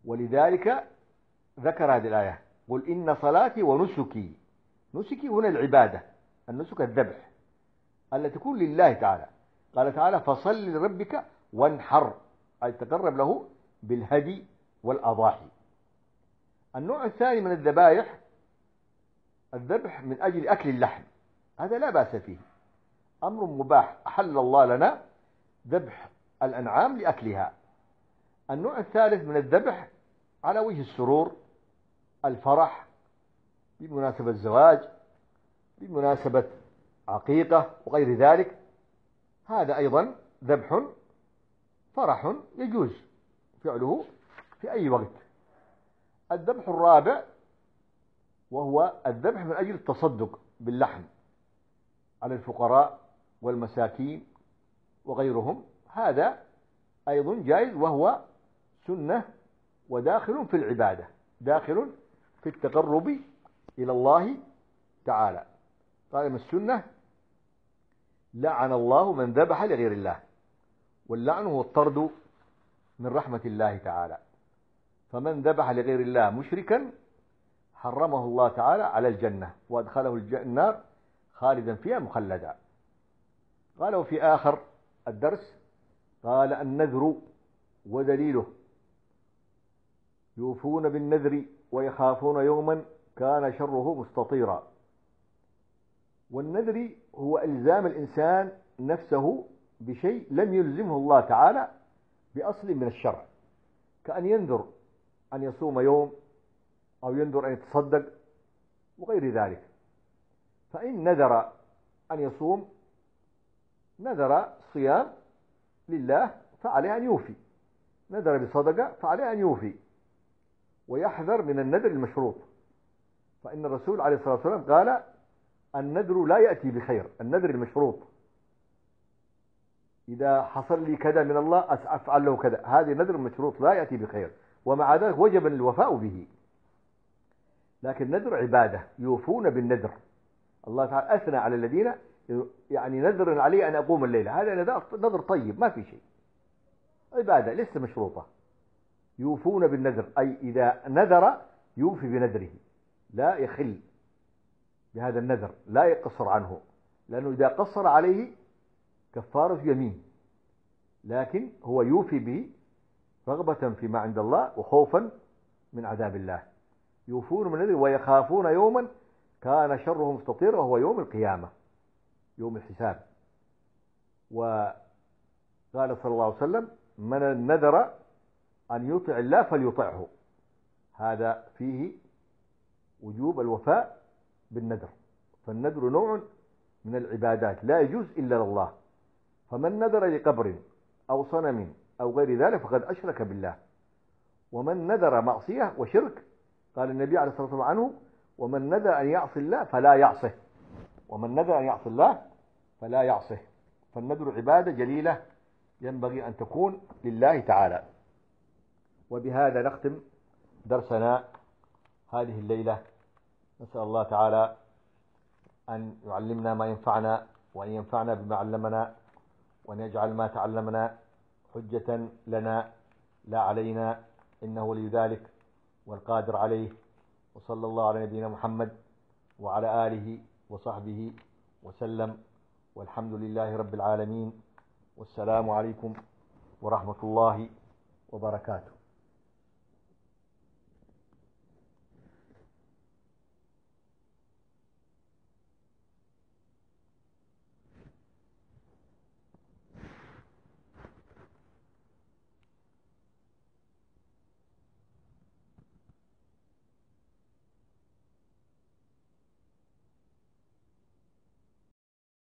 ولذلك ذكر هذه الآية: قل إن صلاتي ونسكي. نسكي هنا العبادة، النسك الذبح التي تكون لله تعالى. قال تعالى: فصل لربك وانحر، أي تقرب له بالهدي والأضاحي. النوع الثاني من الذبائح الذبح من أجل أكل اللحم، هذا لا بأس فيه، أمر مباح أحل الله لنا ذبح الأنعام لأكلها. النوع الثالث من الذبح على وجه السرور، الفرح، بمناسبة الزواج، بمناسبة عقيقة وغير ذلك، هذا أيضا ذبح فرح يجوز فعله في أي وقت. الذبح الرابع وهو الذبح من أجل التصدق باللحم على الفقراء والمساكين وغيرهم، هذا أيضا جائز، وهو سنة وداخل في العبادة، داخل في التقرب إلى الله تعالى. قال من السنة: لعن الله من ذبح لغير الله. واللعن هو الطرد من رحمة الله تعالى. فمن ذبح لغير الله مشركا حرمه الله تعالى على الجنة وأدخله النار خالدا فيها مخلدا. قالوا في آخر الدرس: قال النذر ودليله يوفون بالنذر ويخافون يوما كان شره مستطيرا. والنذر هو إلزام الإنسان نفسه بشيء لم يلزمه الله تعالى بأصل من الشرع، كأن ينذر أن يصوم يوم، أو ينذر أن يتصدق وغير ذلك. فإن نذر أن يصوم، نذر صيام لله، فعليه أن يوفي. نذر بصدقة فعليه أن يوفي، ويحذر من النذر المشروط. فإن الرسول عليه الصلاة والسلام قال: النذر لا يأتي بخير. النذر المشروط، إذا حصل لي كذا من الله أفعل له كذا، هذه نذر مشروط لا يأتي بخير، ومع ذلك وجب الوفاء به. لكن نذر عبادة، يوفون بالنذر. الله تعالى أثنى على الذين يعني نذر علي أن أقوم الليلة، هذا نذر طيب ما في شيء، عبادة لسه مشروطة. يوفون بالنذر أي إذا نذر يوفي بنذره، لا يخل بهذا النذر، لا يقصر عنه، لأنه إذا قصر عليه كفارة يمين، لكن هو يوفي به رغبة فيما عند الله وخوفا من عذاب الله. يوفون من النذر ويخافون يوما كان شره مستطيرا، وهو يوم القيامة، يوم الحساب. وقال صلى الله عليه وسلم: من نذر أن يطع الله فليطعه. هذا فيه وجوب الوفاء بالنذر. فالنذر نوع من العبادات لا يجوز إلا لله. فمن نذر لقبر أو صنم أو غير ذلك فقد أشرك بالله. ومن نذر معصية وشرك، قال النبي عليه الصلاة والسلام عنه: ومن نذر أن يعصي الله فلا يعصه. ومن نذر أن يعصي الله فلا يعصه. فالنذر عبادة جليلة ينبغي أن تكون لله تعالى. وبهذا نختم درسنا هذه الليلة. نسأل الله تعالى أن يعلمنا ما ينفعنا، وأن ينفعنا بما علمنا، وأن يجعل ما تعلمنا حجة لنا لا علينا، إنه ولي ذلك والقادر عليه. وصلى الله على نبينا محمد وعلى آله وصحبه وسلم، والحمد لله رب العالمين. والسلام عليكم ورحمة الله وبركاته.